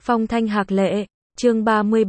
Phong Thanh Hạc Lệ, chương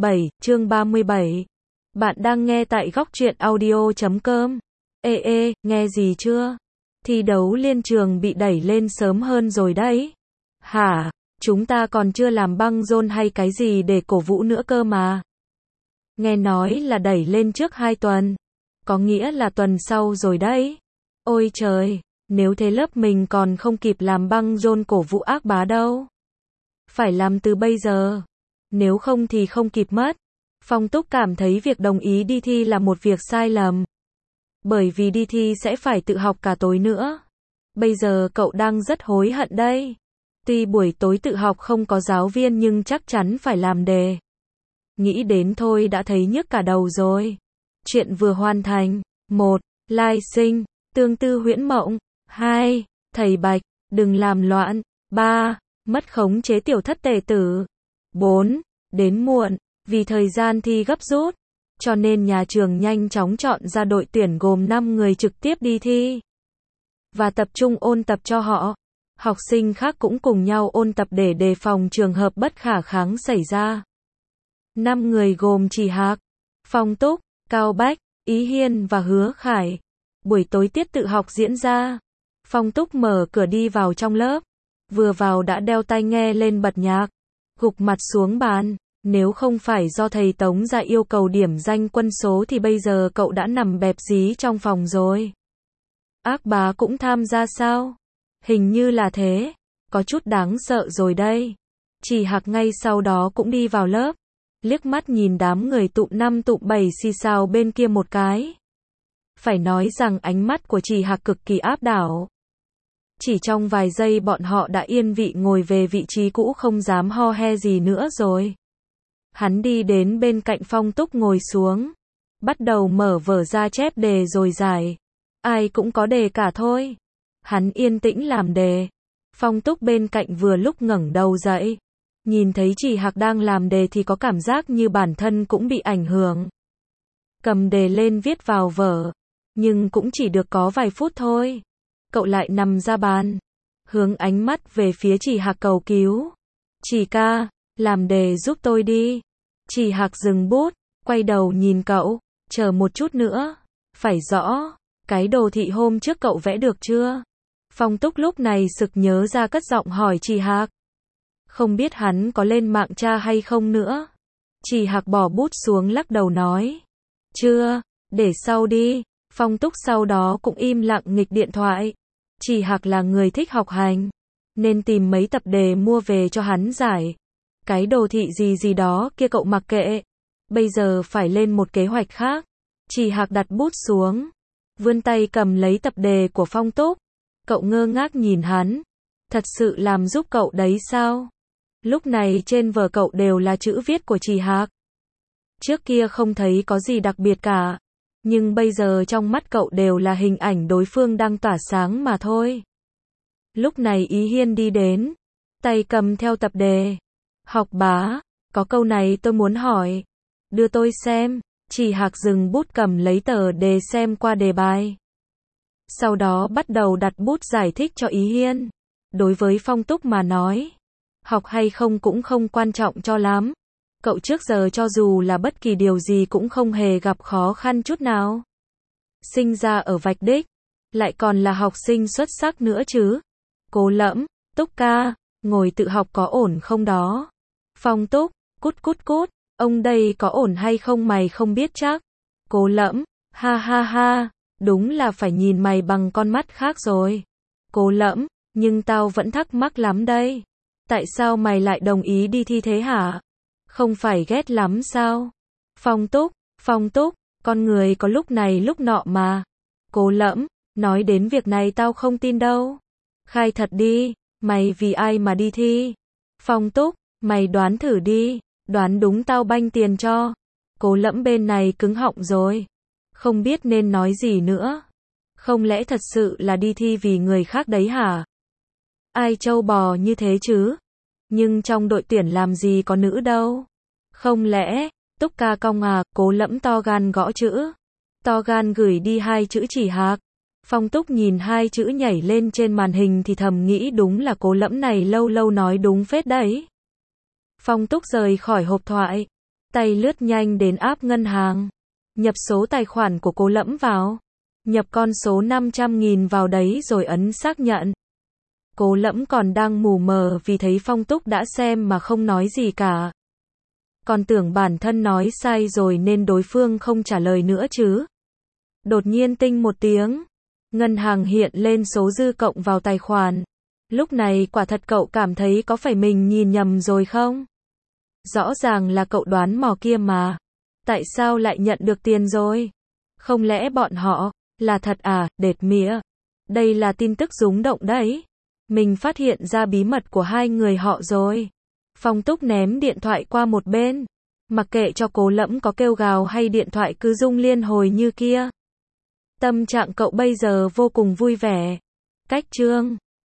37. Bạn đang nghe tại góc truyện audio.com. Ê, nghe gì chưa? Thi đấu liên trường bị đẩy lên sớm hơn rồi đấy. Hả? Chúng ta còn chưa làm băng rôn hay cái gì để cổ vũ nữa cơ mà. Nghe nói là đẩy lên trước 2 tuần. Có nghĩa là tuần sau rồi đấy. Ôi trời, nếu thế lớp mình còn không kịp làm băng rôn cổ vũ Ác Bá đâu. Phải làm từ bây giờ. Nếu không thì không kịp mất. Phong Túc cảm thấy việc đồng ý đi thi là một việc sai lầm. Bởi vì đi thi sẽ phải tự học cả tối nữa. Bây giờ cậu đang rất hối hận đây. Tuy buổi tối tự học không có giáo viên nhưng chắc chắn phải làm đề. Nghĩ đến thôi đã thấy nhức cả đầu rồi. Chuyện vừa hoàn thành. 1. Lai Sinh, tương tư huyễn mộng. 2. Thầy Bạch, đừng làm loạn. 3. Mất khống chế tiểu thất tề tử. 4. Đến muộn, vì thời gian thi gấp rút, cho nên nhà trường nhanh chóng chọn ra đội tuyển gồm 5 người trực tiếp đi thi. Và tập trung ôn tập cho họ. Học sinh khác cũng cùng nhau ôn tập để đề phòng trường hợp bất khả kháng xảy ra. 5 người gồm Chỉ Hạc, Phong Túc, Cao Bách, Ý Hiên và Hứa Khải. Buổi tối tiết tự học diễn ra. Phong Túc mở cửa đi vào trong lớp. Vừa vào đã đeo tai nghe lên bật nhạc. Gục mặt xuống bàn. Nếu không phải do thầy Tống ra yêu cầu điểm danh quân số thì bây giờ cậu đã nằm bẹp dí trong phòng rồi. Ác Bá cũng tham gia sao? Hình như là thế. Có chút đáng sợ rồi đây. Chỉ Hạc ngay sau đó cũng đi vào lớp. Liếc mắt nhìn đám người tụm 5 tụm 7 xì xào bên kia một cái. Phải nói rằng ánh mắt của Chỉ Hạc cực kỳ áp đảo. Chỉ trong vài giây bọn họ đã yên vị ngồi về vị trí cũ không dám ho he gì nữa rồi. Hắn đi đến bên cạnh Phong Túc ngồi xuống. Bắt đầu mở vở ra chép đề rồi giải. Ai cũng có đề cả thôi. Hắn yên tĩnh làm đề. Phong Túc bên cạnh vừa lúc ngẩng đầu dậy. Nhìn thấy Chỉ Hạc đang làm đề thì có cảm giác như bản thân cũng bị ảnh hưởng. Cầm đề lên viết vào vở. Nhưng cũng chỉ được có vài phút thôi. Cậu lại nằm ra bàn. Hướng ánh mắt về phía Chỉ Hạc cầu cứu. Chỉ ca, làm đề giúp tôi đi. Chỉ Hạc dừng bút, quay đầu nhìn cậu. Chờ một chút nữa. Phải rõ. Cái đồ thị hôm trước cậu vẽ được chưa? Phong Túc lúc này sực nhớ ra cất giọng hỏi Chỉ Hạc. Không biết hắn có lên mạng tra hay không nữa. Chỉ Hạc bỏ bút xuống lắc đầu nói. Chưa, để sau đi. Phong Túc sau đó cũng im lặng nghịch điện thoại. Chỉ Hạc là người thích học hành, nên tìm mấy tập đề mua về cho hắn giải. Cái đồ thị gì đó kia cậu mặc kệ. Bây giờ phải lên một kế hoạch khác. Chỉ Hạc đặt bút xuống. Vươn tay cầm lấy tập đề của Phong Túc. Cậu ngơ ngác nhìn hắn. Thật sự làm giúp cậu đấy sao? Lúc này trên vở cậu đều là chữ viết của Chỉ Hạc. Trước kia không thấy có gì đặc biệt cả. Nhưng bây giờ trong mắt cậu đều là hình ảnh đối phương đang tỏa sáng mà thôi. Lúc này Ý Hiên đi đến. Tay cầm theo tập đề. Học bá, có câu này tôi muốn hỏi. Đưa tôi xem. Chỉ Hạc dừng bút cầm lấy tờ đề xem qua đề bài. Sau đó bắt đầu đặt bút giải thích cho Ý Hiên. Đối với Phong Túc mà nói, học hay không cũng không quan trọng cho lắm. Cậu trước giờ cho dù là bất kỳ điều gì cũng không hề gặp khó khăn chút nào. Sinh ra ở Vạch Đích, lại còn là học sinh xuất sắc nữa chứ. Cố Lẫm, Túc ca, ngồi tự học có ổn không đó? Phong Túc, cút, ông đây có ổn hay không mày không biết chắc. Cố Lẫm, ha, đúng là phải nhìn mày bằng con mắt khác rồi. Cố Lẫm, nhưng tao vẫn thắc mắc lắm đây. Tại sao mày lại đồng ý đi thi thế hả? Không phải ghét lắm sao? Phong Túc, con người có lúc này lúc nọ mà. Cố Lẫm, nói đến việc này tao không tin đâu. Khai thật đi, mày vì ai mà đi thi? Phong Túc, mày đoán thử đi, đoán đúng tao banh tiền cho. Cố Lẫm bên này cứng họng rồi. Không biết nên nói gì nữa. Không lẽ thật sự là đi thi vì người khác đấy hả? Ai trâu bò như thế chứ? Nhưng trong đội tuyển làm gì có nữ đâu. Không lẽ, Túc ca cong à? Cố Lẫm to gan gõ chữ. To gan gửi đi 2 chữ Chỉ Hạc. Phong Túc nhìn 2 chữ nhảy lên trên màn hình thì thầm nghĩ đúng là Cố Lẫm này lâu lâu nói đúng phết đấy. Phong Túc rời khỏi hộp thoại. Tay lướt nhanh đến app ngân hàng. Nhập số tài khoản của Cố Lẫm vào. Nhập con số 500.000 vào đấy rồi ấn xác nhận. Cố Lẫm còn đang mù mờ vì thấy Phong Túc đã xem mà không nói gì cả. Còn tưởng bản thân nói sai rồi nên đối phương không trả lời nữa chứ. Đột nhiên tinh một tiếng. Ngân hàng hiện lên số dư cộng vào tài khoản. Lúc này quả thật cậu cảm thấy có phải mình nhìn nhầm rồi không? Rõ ràng là cậu đoán mò kia mà. Tại sao lại nhận được tiền rồi? Không lẽ bọn họ, là thật à, đệt mía. Đây là tin tức rúng động đấy. Mình phát hiện ra bí mật của hai người họ rồi. Phong Túc ném điện thoại qua một bên. Mặc kệ cho Cố Lẫm có kêu gào hay điện thoại cứ rung liên hồi như kia. Tâm trạng cậu bây giờ vô cùng vui vẻ. Cách chương